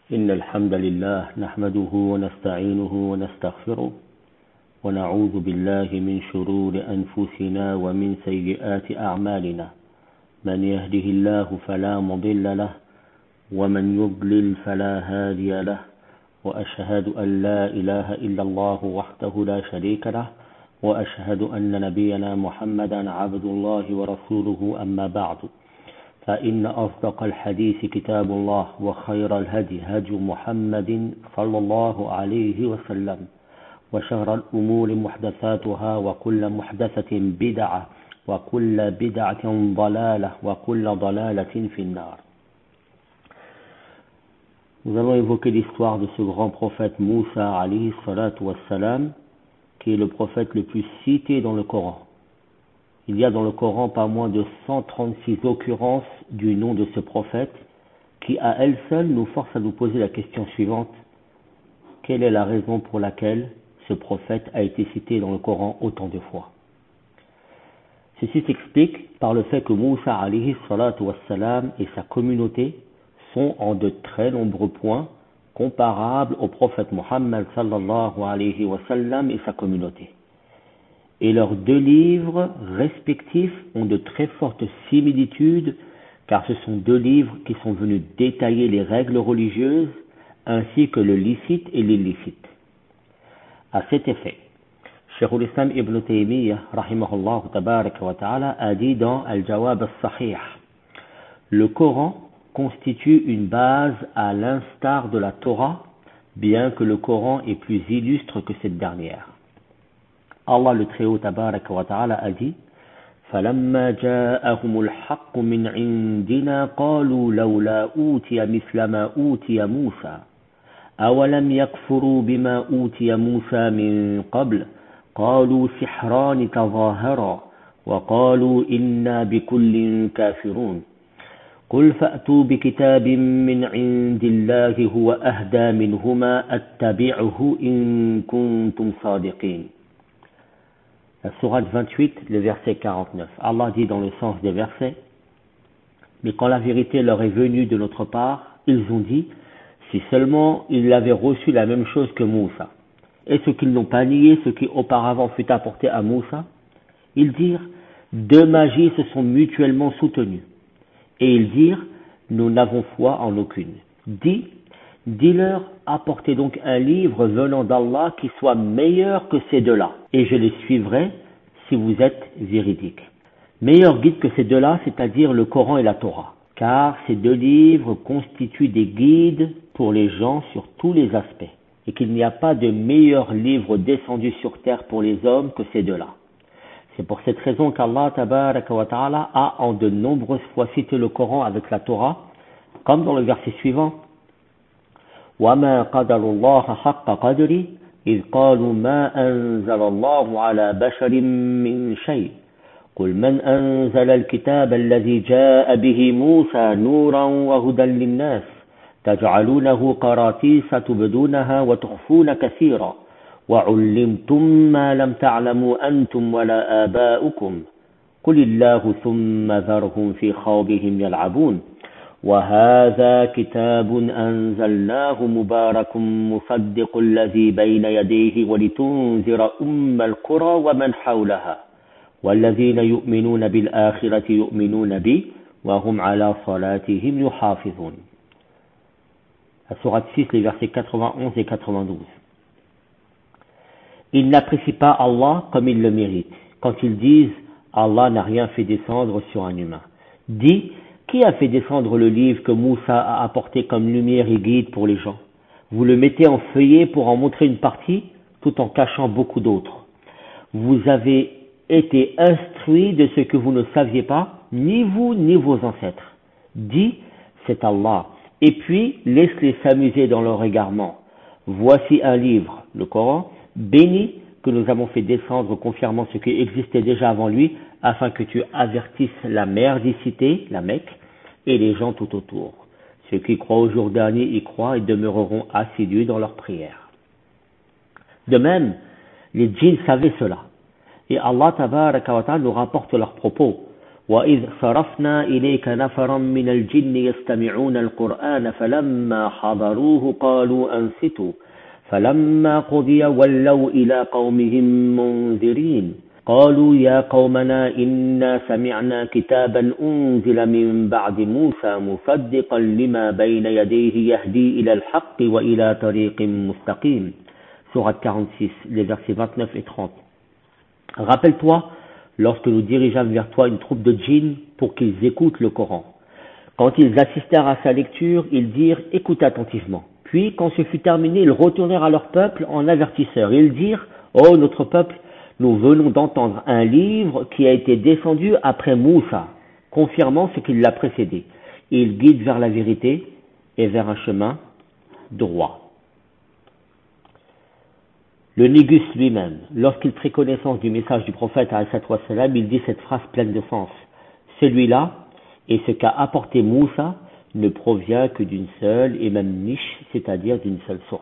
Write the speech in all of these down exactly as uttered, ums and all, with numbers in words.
إن الحمد لله نحمده ونستعينه ونستغفره ونعوذ بالله من شرور أنفسنا ومن سيئات أعمالنا من يهده الله فلا مضل له ومن يضلل فلا هادي له وأشهد أن لا إله إلا الله وحده لا شريك له وأشهد أن نبينا محمدا عبد الله ورسوله أما بعد فإن أصدق الحديث كتاب الله وخير الهدي هدي محمد صلى الله عليه وسلم وشر الأمور محدثاتها وكل محدثة بدعة وكل بدعة ضلالة وكل ضلالة في النار. Nous allons évoquer l'histoire de ce grand prophète Moussa alayhi salatu wassalam, qui est le prophète le plus cité dans le Coran. Il y a dans le Coran pas moins de cent trente-six occurrences du nom de ce prophète, qui à elle seule nous force à nous poser la question suivante: quelle est la raison pour laquelle ce prophète a été cité dans le Coran autant de fois? Ceci s'explique par le fait que Moussa alayhi salatu wassalam et sa communauté sont en de très nombreux points comparables au prophète Mohammed sallallahu alayhi wa sallam et sa communauté. Et leurs deux livres respectifs ont de très fortes similitudes, car ce sont deux livres qui sont venus détailler les règles religieuses ainsi que le licite et l'illicite. À cet effet, Cheikh al-Islam Ibn Taymiyyah rahimahullah tabaraka wa ta'ala a dit dans Al-Jawab al-Sahih: le Coran constitue une base à l'instar de la Torah, bien que le Coran est plus illustre que cette dernière. Allah le Très-Haut tabaraka wa ta'ala a dit: فَلَمَّا جَاءَهُمُ الْحَقُّ مِنْ عِنْدِنَا قَالُوا لَوْلَا أُوتِيَ مِثْلَ مَا أُوتِيَ مُوسَى أَوَلَمْ يَكْفُرُوا بِمَا أُوتِيَ مُوسَى مِنْ قَبْلُ قَالُوا سِحْرَانِ تَظَاهَرَا وَقَالُوا إِنَّا بِكُلٍّ كَافِرُونَ قُلْ فَأْتُوا بِكِتَابٍ مِّنْ عِنْدِ اللَّهِ هُوَ أَهْدَى مِنْهُمَا أَتَّبِعْهُ إِن كُنتُمْ صَادِقِينَ. La sourate vingt-huit, le verset quarante-neuf. Allah dit dans le sens des versets: mais quand la vérité leur est venue de notre part, ils ont dit: si seulement ils avaient reçu la même chose que Moussa. Et ceux qui n'ont pas nié ce qui auparavant fut apporté à Moussa, ils dirent: deux magies se sont mutuellement soutenues. Et ils dirent: nous n'avons foi en aucune. Dis, dis-leur: apportez donc un livre venant d'Allah qui soit meilleur que ces deux-là, et je les suivrai si vous êtes véridiques. Meilleur guide que ces deux-là, c'est-à-dire le Coran et la Torah, car ces deux livres constituent des guides pour les gens sur tous les aspects, et qu'il n'y a pas de meilleur livre descendu sur terre pour les hommes que ces deux-là. C'est pour cette raison qu'Allah tabaraka wa ta'ala a en de nombreuses fois cité le Coran avec la Torah, comme dans le verset suivant: وَمَا قَدَرُ اللَّهَ حَقَّ قَدْرِهِ إِذْ قَالُوا مَا أَنزَلَ اللَّهُ عَلَى بَشَرٍ مِّن شَيْءٍ قُلْ مَنْ أَنزَلَ الْكِتَابَ الَّذِي جَاءَ بِهِ مُوسَى نُورًا وَهُدًى لِلنَّاسِ تَجْعَلُونَهُ قَرَاطِيسَ تُبْدُونَهَا وَتُخْفُونَ كَثِيرًا وَعُلِّمْتُم مَّا لَمْ تَعْلَمُوا أَنتُمْ وَلَا آبَاؤُكُمْ قُلِ اللَّهُ ثُمَّ ذَرْهُمْ فِي خَوْضِهِمْ يَلْعَبُونَ وَهَذَا كِتَابٌ أَنزَلْنَاهُ مُبَارَكٌ مُصَدِّقُ الَّذِي بَيْنَ يَدَيْهِ وَلِتُنذِرَ أُمَّ الْقُرَى وَمَنْ حَوْلَهَا وَالَّذِينَ يُؤْمِنُونَ بِالْآخِرَةِ يُؤْمِنُونَ بِهِ وَهُمْ عَلَى صَلَاتِهِمْ يُحَافِظُونَ. La sourate six, les versets quatre-vingt-onze et quatre-vingt-douze. Ils n'apprécient pas Allah comme ils le méritent quand ils disent: Allah n'a rien fait descendre sur un humain. Dis: qui a fait descendre le livre que Moussa a apporté comme lumière et guide pour les gens? Vous le mettez en feuillet pour en montrer une partie, tout en cachant beaucoup d'autres. Vous avez été instruits de ce que vous ne saviez pas, ni vous ni vos ancêtres. Dis: c'est Allah. Et puis, laisse-les s'amuser dans leur égarement. Voici un livre, le Coran, béni, que nous avons fait descendre confirmant ce qui existait déjà avant lui, afin que tu avertisses la merdicité, la Mecque, et les gens tout autour. Ceux qui croient au jour dernier y croient et demeureront assidus dans leurs prières. De même, les djinns savaient cela. Et Allah tabaraka wa ta'ala nous rapporte leurs propos. وإذ صرفنا إليك نفرا من الجن يستمعون القرآن فلما حضروه قالوا أنصتوا فلما قضي ولوا إلى قومهم منذرين قالوا يا قومنا إنا سمعنا كتابا أنزل من بعد موسى مصدقا لما بين يديه يهدي إلى الحق وإلى طريق مستقيم. Sourate quarante-six, les versets vingt-neuf et trente. Rappelle-toi lorsque nous dirigeâmes vers toi une troupe de djinns pour qu'ils écoutent le Coran. Quand ils assistèrent à sa lecture, ils dirent « Écoute attentivement ». Puis, quand ce fut terminé, ils retournèrent à leur peuple en avertisseurs. Ils dirent « Oh, notre peuple, nous venons d'entendre un livre qui a été descendu après Moussa, confirmant ce qui l'a précédé. Il guide vers la vérité et vers un chemin droit. » Le Négus lui-même, lorsqu'il prit connaissance du message du prophète, il dit cette phrase pleine de sens. Celui-là, et ce qu'a apporté Moussa, ne provient que d'une seule et même niche, c'est-à-dire d'une seule source.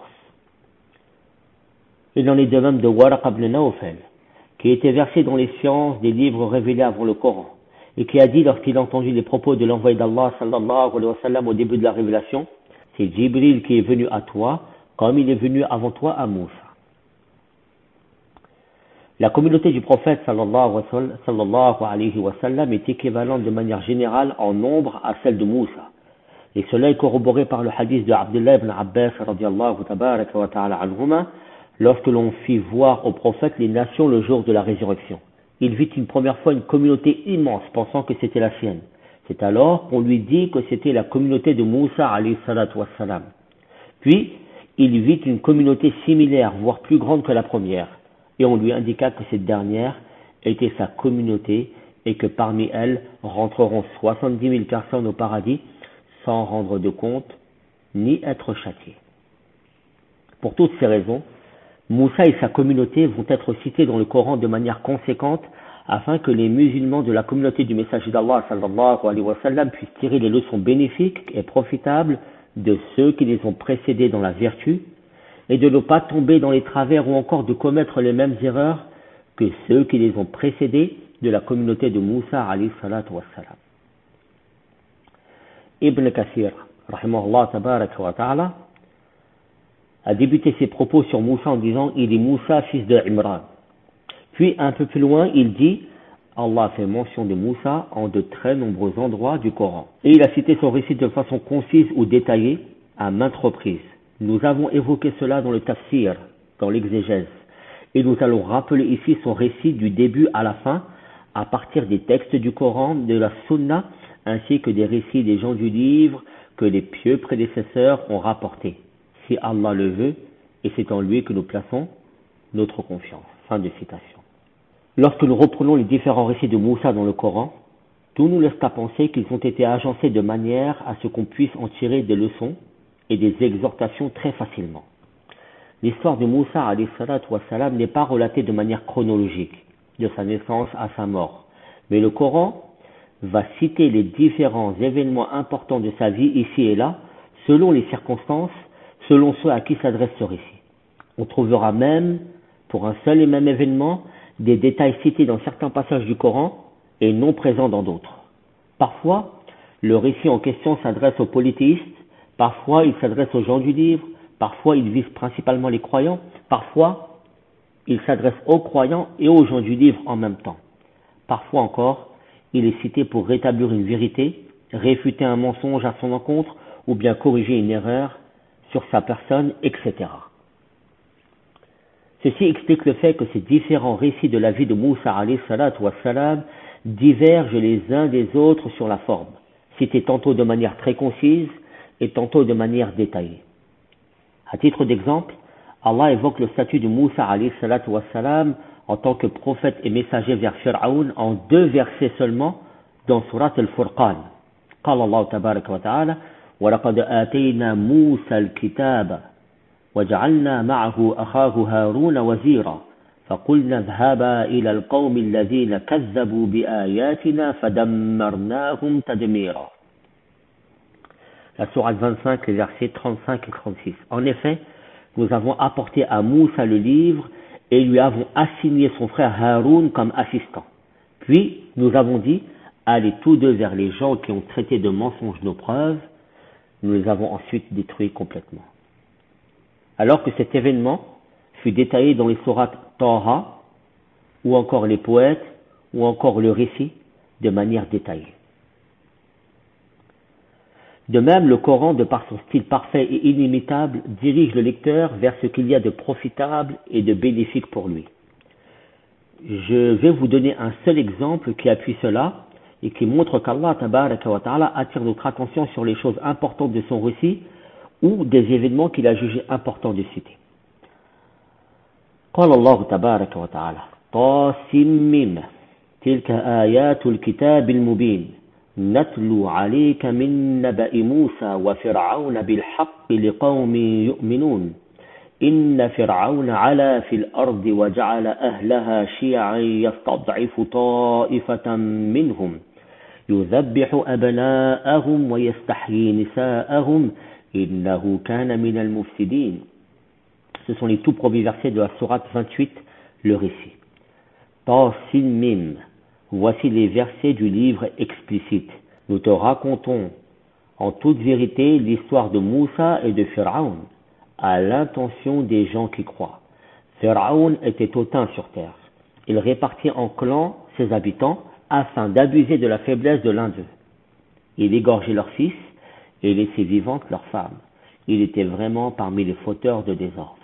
Il en est de même de Waraq ibn Nawfal, qui était versé dans les sciences des livres révélés avant le Coran, et qui a dit lorsqu'il a entendu les propos de l'envoyé d'Allah sallallahu alayhi wa sallam au début de la révélation, c'est Jibril qui est venu à toi, comme il est venu avant toi à Moussa. La communauté du prophète sallallahu alayhi wa sallam est équivalente de manière générale en nombre à celle de Moussa. Et cela est corroboré par le hadith de Abdullah ibn Abbas radiyallahu tabaraka wa ta'ala anhuma, lorsque l'on fit voir au prophète les nations le jour de la résurrection. Il vit une première fois une communauté immense, pensant que c'était la sienne. C'est alors qu'on lui dit que c'était la communauté de Moussa alayhi salatu wa salam. Puis, il vit une communauté similaire, voire plus grande que la première. Et on lui indiqua que cette dernière était sa communauté et que parmi elles rentreront soixante-dix mille personnes au paradis sans rendre de compte ni être châtiées. Pour toutes ces raisons, Moussa et sa communauté vont être cités dans le Coran de manière conséquente afin que les musulmans de la communauté du messager d'Allah sallallahu alayhi wa sallam puissent tirer les leçons bénéfiques et profitables de ceux qui les ont précédés dans la vertu et de ne pas tomber dans les travers ou encore de commettre les mêmes erreurs que ceux qui les ont précédés de la communauté de Moussa alayhi salatu wassalam. Ibn Kathir, rahimahullah tabaraka wa ta'ala, a débuté ses propos sur Moussa en disant « Il est Moussa, fils de Imran ». Puis un peu plus loin, il dit « Allah fait mention de Moussa en de très nombreux endroits du Coran ». Et il a cité son récit de façon concise ou détaillée à maintes reprises. Nous avons évoqué cela dans le tafsir, dans l'exégèse, et nous allons rappeler ici son récit du début à la fin, à partir des textes du Coran, de la Sunna, ainsi que des récits des gens du livre que les pieux prédécesseurs ont rapportés, si Allah le veut, et c'est en lui que nous plaçons notre confiance. Fin de citation. Lorsque nous reprenons les différents récits de Moussa dans le Coran, tout nous laisse à penser qu'ils ont été agencés de manière à ce qu'on puisse en tirer des leçons et des exhortations très facilement. L'histoire de Moussa alayhi salatu wa salam n'est pas relatée de manière chronologique, de sa naissance à sa mort, mais le Coran va citer les différents événements importants de sa vie ici et là, selon les circonstances, selon ceux à qui s'adresse ce récit. On trouvera même, pour un seul et même événement, des détails cités dans certains passages du Coran et non présents dans d'autres. Parfois, le récit en question s'adresse aux polythéistes, parfois il s'adresse aux gens du livre, parfois il vise principalement les croyants, parfois il s'adresse aux croyants et aux gens du livre en même temps. Parfois encore, il est cité pour rétablir une vérité, réfuter un mensonge à son encontre ou bien corriger une erreur sur sa personne, et cetera. Ceci explique le fait que ces différents récits de la vie de Moussa alayhi salatu wa salam divergent les uns des autres sur la forme, cités tantôt de manière très concise et tantôt de manière détaillée. À titre d'exemple, Allah évoque le statut de Moussa alayhi salatu wa salam en tant que prophète et messager vers Pharaon en deux versets seulement dans Surat al-Furqan. قال الله تبارك وتعالى ولقد آتينا موسى الكتاب وجعلنا معه أخاه هارون وزيرا فقلنا اذهبا إلى القوم الذين كذبوا بآياتنا فدمرناهم تدميرا. La sourate vingt-cinq, les versets trente-cinq et trente-six. En effet, nous avons apporté à Moussa le livre et lui avons assigné son frère Haroun comme assistant. Puis, nous avons dit, allés tous deux vers les gens qui ont traité de mensonges nos preuves, nous les avons ensuite détruits complètement. Alors que cet événement fut détaillé dans les sourates Taha, ou encore les poètes, ou encore le récit, de manière détaillée. De même, le Coran, de par son style parfait et inimitable, dirige le lecteur vers ce qu'il y a de profitable et de bénéfique pour lui. Je vais vous donner un seul exemple qui appuie cela et qui montre qu'Allah tabaraka wa ta'ala attire notre attention sur les choses importantes de son récit ou des événements qu'il a jugés importants de citer. قال الله تبارك وتعالى طاسم تلك آيات الكتاب المبين نتلو عليك من نبأ موسى وفرعون بالحق لقوم يؤمنون إن فرعون علا في الأرض وجعل أهلها شيعا يستضعف طائفة منهم يذبح أبناءهم ويستحيي نساءهم إنه كان من المفسدين. Ce sont les tout premiers versets de la sourate vingt-huit, le récit. Tasin Mim. Voici les versets du livre explicite. Nous te racontons en toute vérité l'histoire de Moussa et de Pharaon, à l'intention des gens qui croient. Pharaon était hautain sur terre. Il répartit en clans ses habitants afin d'abuser de la faiblesse de l'un d'eux. Il égorgeait leurs fils et laissait vivantes leurs femmes. Il était vraiment parmi les fauteurs de désordre.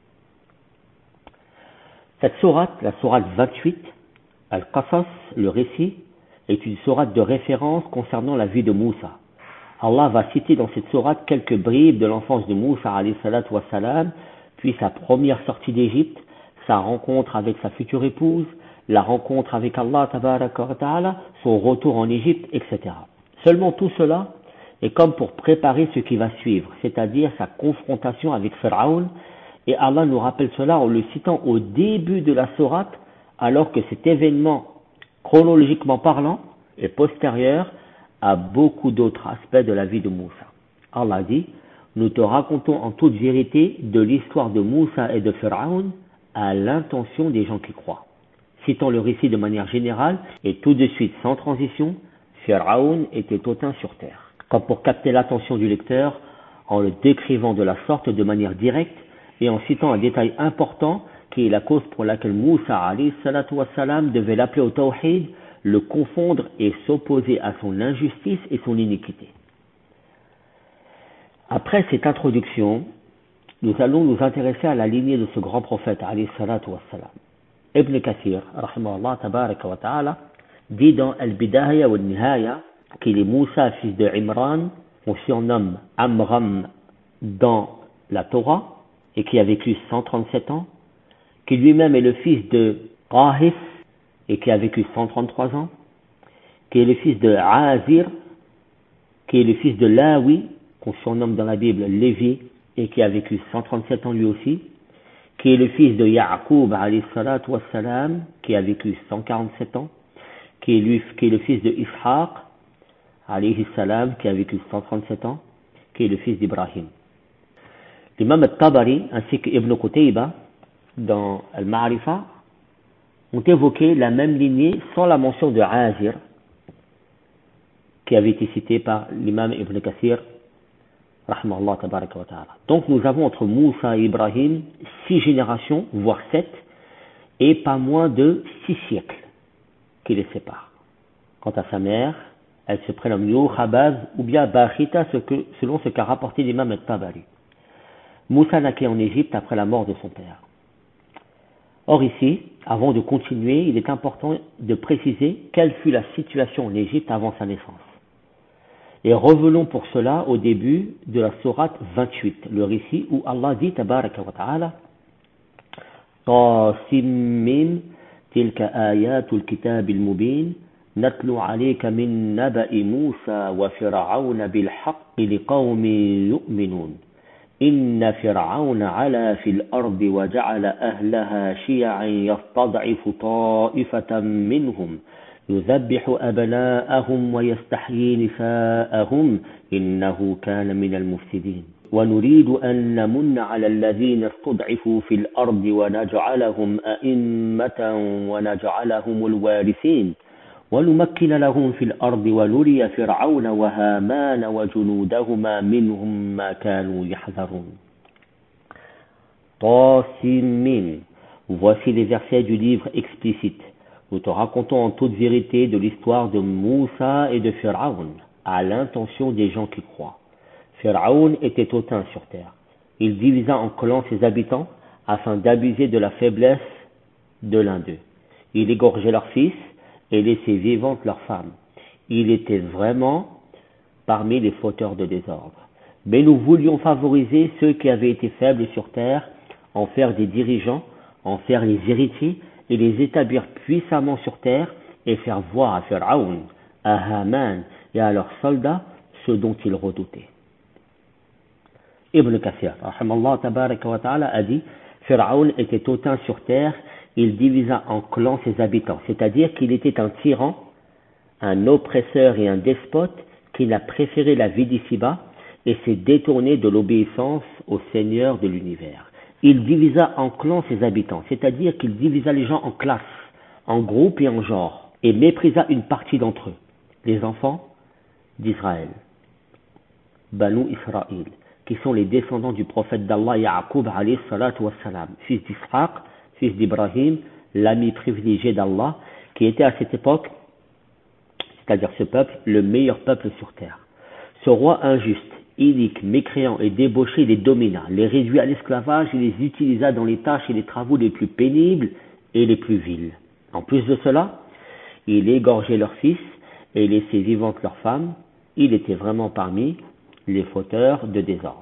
Cette sourate, la sourate vingt-huit, Al-Qasas, le récit, est une sourate de référence concernant la vie de Moussa. Allah va citer dans cette sourate quelques bribes de l'enfance de Moussa alayhi salatu wa salam, puis sa première sortie d'Égypte, sa rencontre avec sa future épouse, la rencontre avec Allah tabaraka wa ta'ala, son retour en Égypte, et cetera. Seulement tout cela est comme pour préparer ce qui va suivre, c'est-à-dire sa confrontation avec Pharaon, et Allah nous rappelle cela en le citant au début de la sourate, alors que cet événement, chronologiquement parlant, est postérieur à beaucoup d'autres aspects de la vie de Moussa. Allah dit, nous te racontons en toute vérité de l'histoire de Moussa et de Pharaon à l'intention des gens qui croient. Citant le récit de manière générale et tout de suite sans transition, Pharaon était hautain sur terre. Comme pour capter l'attention du lecteur en le décrivant de la sorte de manière directe et en citant un détail important qui est la cause pour laquelle Moussa alayhi salatu wa salam devait l'appeler au tawhid, le confondre et s'opposer à son injustice et son iniquité. Après cette introduction, nous allons nous intéresser à la lignée de ce grand prophète alayhi salatu wa salam. Ibn Kathir, rahimahullah tabaraka wa ta'ala, dit dans Al-Bidaya wa Nihaya qu'il est Moussa, fils de Imran, qu'on surnomme Amram dans la Torah, et qui a vécu cent trente-sept ans, qui lui-même est le fils de Qahis, et qui a vécu cent trente-trois ans, qui est le fils de Azir, qui est le fils de Lawi, qu'on surnomme dans la Bible Lévi, et qui a vécu cent trente-sept ans lui aussi, qui est le fils de Ya'qub alayhi salatu wa salam, qui a vécu cent quarante-sept ans, qui est, lui, qui est le fils de Ishaq alayhi salam, qui a vécu cent trente-sept ans, qui est le fils d'Ibrahim. L'imam al-Tabari ainsi que Ibn Qutayba dans Al-Ma'rifa ont évoqué la même lignée sans la mention de Azir qui avait été cité par l'imam Ibn Kathir rahimahullah tabaraka wa ta'ala. Donc nous avons entre Moussa et Ibrahim six générations, voire sept, et pas moins de six siècles qui les séparent. Quant à sa mère, elle se prénomme Yochabaz ou bien Bachita selon ce qu'a rapporté l'imam al-Tabari. Moussa naquit en Égypte après la mort de son père. Or ici, avant de continuer, il est important de préciser quelle fut la situation en Égypte avant sa naissance. Et revenons pour cela au début de la sourate vingt-huit, le récit où Allah dit tabaraka wa ta'ala Tasim Mim tilka ayatul kitab al-mubin natlu alayka min naba'i Musa wa Fir'auna bil haqqi liqawmin yu'minun. إن فرعون علا في الأرض وجعل أهلها شيعا يستضعف طائفة منهم يذبح أبناءهم ويستحيي نساءهم إنه كان من المفسدين ونريد أن نمن على الذين استضعفوا في الأرض ونجعلهم أئمة ونجعلهم الوارثين وَنُمَكِّنَ لَهُمْ فِي الْأَرْضِ وَنُرِيَ فِرْعَوْنَ وَهَامَانَ وَجُنُودَهُمَا مِنْهُمْ مَا كَانُوا يَحْذَرُونَ. Tasimim. Voici les versets du livre explicite. Nous te racontons en toute vérité de l'histoire de Moussa et de Pharaon, à l'intention des gens qui croient. Pharaon était hautain sur terre. Il divisa en clans ses habitants afin d'abuser de la faiblesse de l'un d'eux. Il égorgeait leurs fils et laissait vivantes leurs femmes. Il était vraiment parmi les fauteurs de désordre. Mais nous voulions favoriser ceux qui avaient été faibles sur terre, en faire des dirigeants, en faire les héritiers et les établir puissamment sur terre et faire voir à Pharaon, à Haman et à leurs soldats ce dont ils redoutaient. Ibn Kathir, rahimallahu tabaraka wa ta'ala, a dit, Pharaon était hautain sur terre, il divisa en clans ses habitants, c'est-à-dire qu'il était un tyran, un oppresseur et un despote qui n'a préféré la vie d'ici-bas et s'est détourné de l'obéissance au Seigneur de l'univers. Il divisa en clans ses habitants, c'est-à-dire qu'il divisa les gens en classes, en groupes et en genres, et méprisa une partie d'entre eux, les enfants d'Israël, Banu Israël, qui sont les descendants du prophète d'Allah Ya'qub alayhi salatu wassalam, fils d'Israq, fils d'Ibrahim, l'ami privilégié d'Allah, qui était à cette époque, c'est-à-dire ce peuple, le meilleur peuple sur terre. Ce roi injuste, inique, mécréant et débauché les domina, les réduit à l'esclavage et les utilisa dans les tâches et les travaux les plus pénibles et les plus vils. En plus de cela, il égorgeait leurs fils et laissait vivantes leurs femmes. Il était vraiment parmi les fauteurs de désordre.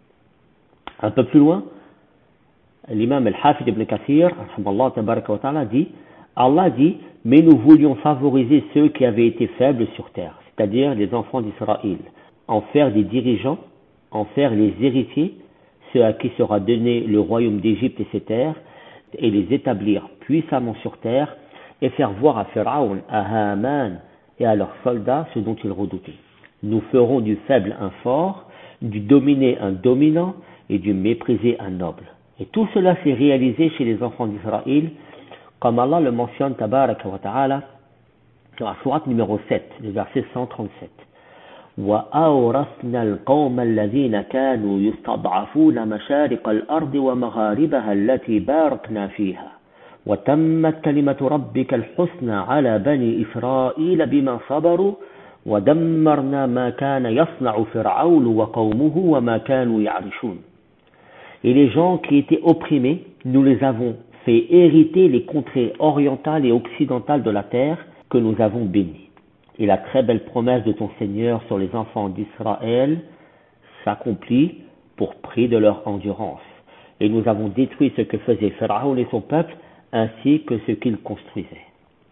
Un peu plus loin, l'imam al-Hafid ibn Kathir, dit, Allah dit, mais nous voulions favoriser ceux qui avaient été faibles sur terre, c'est-à-dire les enfants d'Israël, en faire des dirigeants, en faire les héritiers, ceux à qui sera donné le royaume d'Égypte et ses terres, et les établir puissamment sur terre, et faire voir à Pharaon, à Haman et à leurs soldats ce dont ils redoutaient. Nous ferons du faible un fort, du dominé un dominant, et du méprisé un noble. Et tout cela s'est réalisé chez les enfants d'Israël, comme Allah le mentionne, tabaraka wa ta'ala, dans la sourate numéro sept, le verset cent trente-sept. وَأَوْرَثْنَا الْقَوْمَ الَّذِينَ كَانُوا يُسْتَضْعَفُونَ مَشَارِقَ الْأَرْضِ وَمَغَارِبَهَا الَّتِي بَارَكْنَا فِيهَا وَتَمَّتْ كَلِمَةُ رَبِّكَ الْحُسْنَى عَلَى بَنِي إِسْرَائِيلَ بِمَا صَبَرُوا وَدَمَّرْنَا مَا كَانَ يَصْنَعُ فِرْعَوْنُ وَقَوْمُهُ وَمَا كَانُوا يَعْرِشُونَ. Et les gens qui étaient opprimés, nous les avons fait hériter les contrées orientales et occidentales de la terre que nous avons bénies. Et la très belle promesse de ton Seigneur sur les enfants d'Israël s'accomplit pour prix de leur endurance. Et nous avons détruit ce que faisait Pharaon et son peuple, ainsi que ce qu'ils construisaient.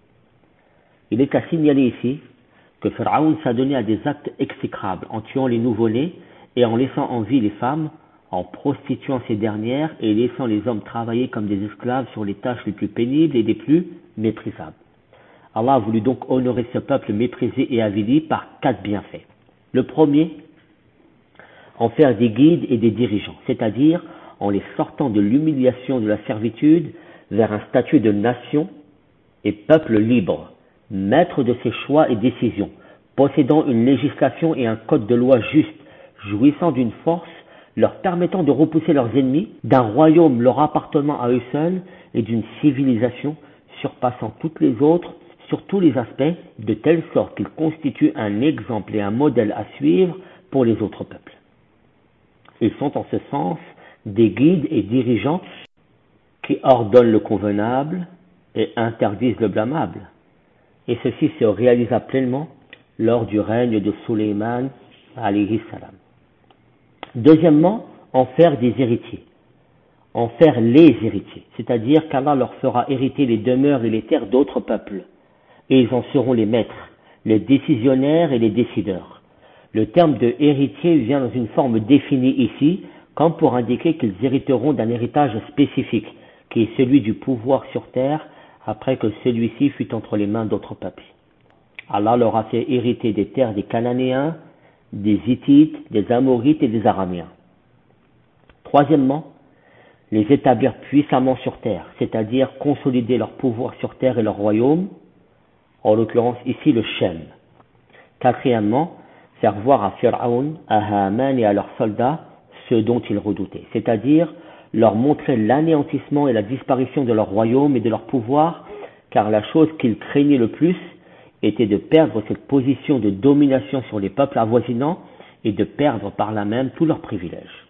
Il est à signaler ici que Pharaon s'adonnait à des actes exécrables en tuant les nouveau-nés et en laissant en vie les femmes, en prostituant ces dernières et laissant les hommes travailler comme des esclaves sur les tâches les plus pénibles et les plus méprisables. Allah a voulu donc honorer ce peuple méprisé et avili par quatre bienfaits. Le premier, en faire des guides et des dirigeants, c'est-à-dire en les sortant de l'humiliation de la servitude vers un statut de nation et peuple libre, maître de ses choix et décisions, possédant une législation et un code de loi juste, jouissant d'une force leur permettant de repousser leurs ennemis, d'un royaume leur appartenant à eux seuls et d'une civilisation surpassant toutes les autres sur tous les aspects, de telle sorte qu'ils constituent un exemple et un modèle à suivre pour les autres peuples. Ils sont en ce sens des guides et dirigeants qui ordonnent le convenable et interdisent le blâmable. Et ceci se réalisa pleinement lors du règne de Sulayman alayhi salam. Deuxièmement, en faire des héritiers, en faire les héritiers, c'est-à-dire qu'Allah leur fera hériter les demeures et les terres d'autres peuples, et ils en seront les maîtres, les décisionnaires et les décideurs. Le terme de héritier vient dans une forme définie ici, comme pour indiquer qu'ils hériteront d'un héritage spécifique, qui est celui du pouvoir sur terre, après que celui-ci fut entre les mains d'autres peuples. Allah leur a fait hériter des terres des Cananéens, des Hittites, des Amorites et des Araméens. Troisièmement, les établir puissamment sur terre, c'est-à-dire consolider leur pouvoir sur terre et leur royaume, en l'occurrence ici le Shem. Quatrièmement, faire voir à Fir'aun, à Haman et à leurs soldats ce dont ils redoutaient, c'est-à-dire leur montrer l'anéantissement et la disparition de leur royaume et de leur pouvoir, car la chose qu'ils craignaient le plus était de perdre cette position de domination sur les peuples avoisinants et de perdre par là même tous leurs privilèges.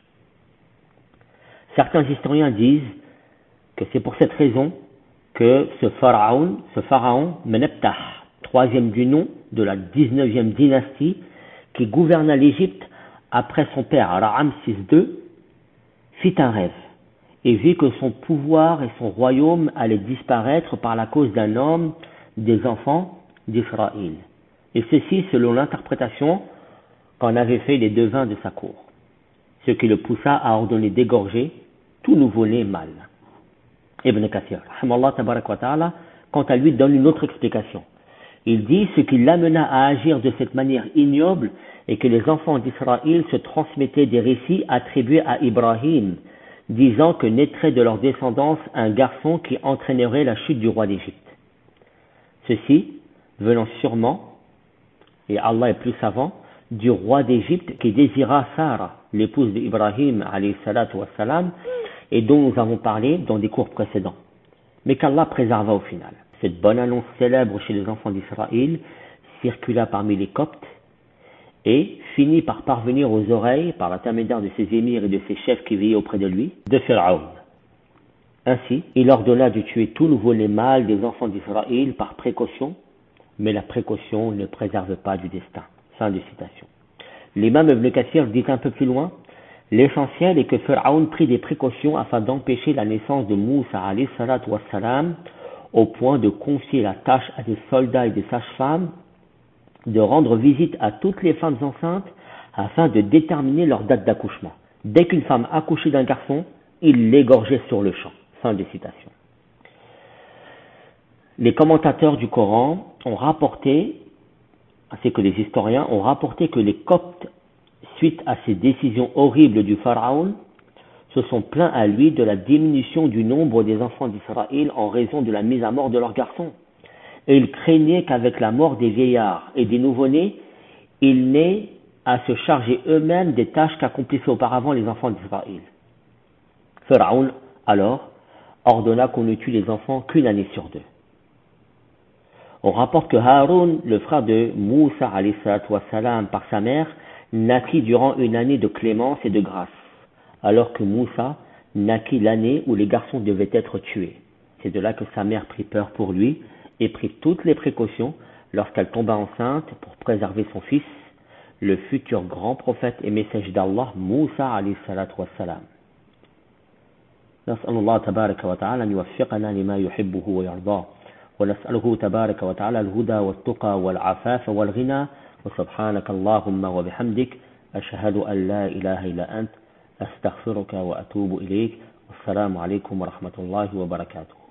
Certains historiens disent que c'est pour cette raison que ce pharaon, ce pharaon Meneptah, troisième du nom de la dix-neuvième dynastie, qui gouverna l'Égypte après son père Ramsès deux, fit un rêve et vit que son pouvoir et son royaume allaient disparaître par la cause d'un homme des enfants d'Israël. Et ceci selon l'interprétation qu'en avaient fait les devins de sa cour, ce qui le poussa à ordonner d'égorger tout nouveau-né mâle. Ibn Kathir, quant à lui, donne une autre explication. Il dit ce qui l'amena à agir de cette manière ignoble et que les enfants d'Israël se transmettaient des récits attribués à Ibrahim, disant que naîtrait de leur descendance un garçon qui entraînerait la chute du roi d'Égypte. Ceci venant sûrement, et Allah est plus savant, du roi d'Égypte qui désira Sarah, l'épouse d'Ibrahim alayhi salatu wassalam, et dont nous avons parlé dans des cours précédents, mais qu'Allah préserva au final. Cette bonne annonce célèbre chez les enfants d'Israël circula parmi les Coptes et finit par parvenir aux oreilles, par l'intermédiaire de ses émirs et de ses chefs qui veillaient auprès de lui, de Pharaon. Ainsi, il ordonna de tuer tout nouveau-né mâle des enfants d'Israël par précaution, mais la précaution ne préserve pas du destin. Fin de citation. L'imam Ibn Kathir dit un peu plus loin, l'essentiel est que Pharaon prit des précautions afin d'empêcher la naissance de Moussa alayhi salatu wassalam, au point de confier la tâche à des soldats et des sages-femmes, de rendre visite à toutes les femmes enceintes afin de déterminer leur date d'accouchement. Dès qu'une femme accouchait d'un garçon, il l'égorgeait sur le champ. Fin de citation. Les commentateurs du Coran ont rapporté, ainsi que les historiens, ont rapporté que les Coptes, suite à ces décisions horribles du Pharaon, se sont plaints à lui de la diminution du nombre des enfants d'Israël en raison de la mise à mort de leurs garçons. Et ils craignaient qu'avec la mort des vieillards et des nouveau-nés, ils n'aient à se charger eux-mêmes des tâches qu'accomplissaient auparavant les enfants d'Israël. Pharaon, alors, ordonna qu'on ne tue les enfants qu'une année sur deux. On rapporte que Haroun, le frère de Moussa alayhi salatu wassalam, par sa mère, naquit durant une année de clémence et de grâce, alors que Moussa naquit l'année où les garçons devaient être tués. C'est de là que sa mère prit peur pour lui et prit toutes les précautions lorsqu'elle tomba enceinte pour préserver son fils, le futur grand prophète et messager d'Allah, Moussa alayhi salatu wassalam. نسأل الله تبارك وتعالى أن يوفقنا لما يحبه ويرضاه ونسأله تبارك وتعالى الهدى والتقى والعفاف والغنى وسبحانك اللهم وبحمدك أشهد أن لا إله إلا أنت أستغفرك وأتوب إليك والسلام عليكم ورحمة الله وبركاته.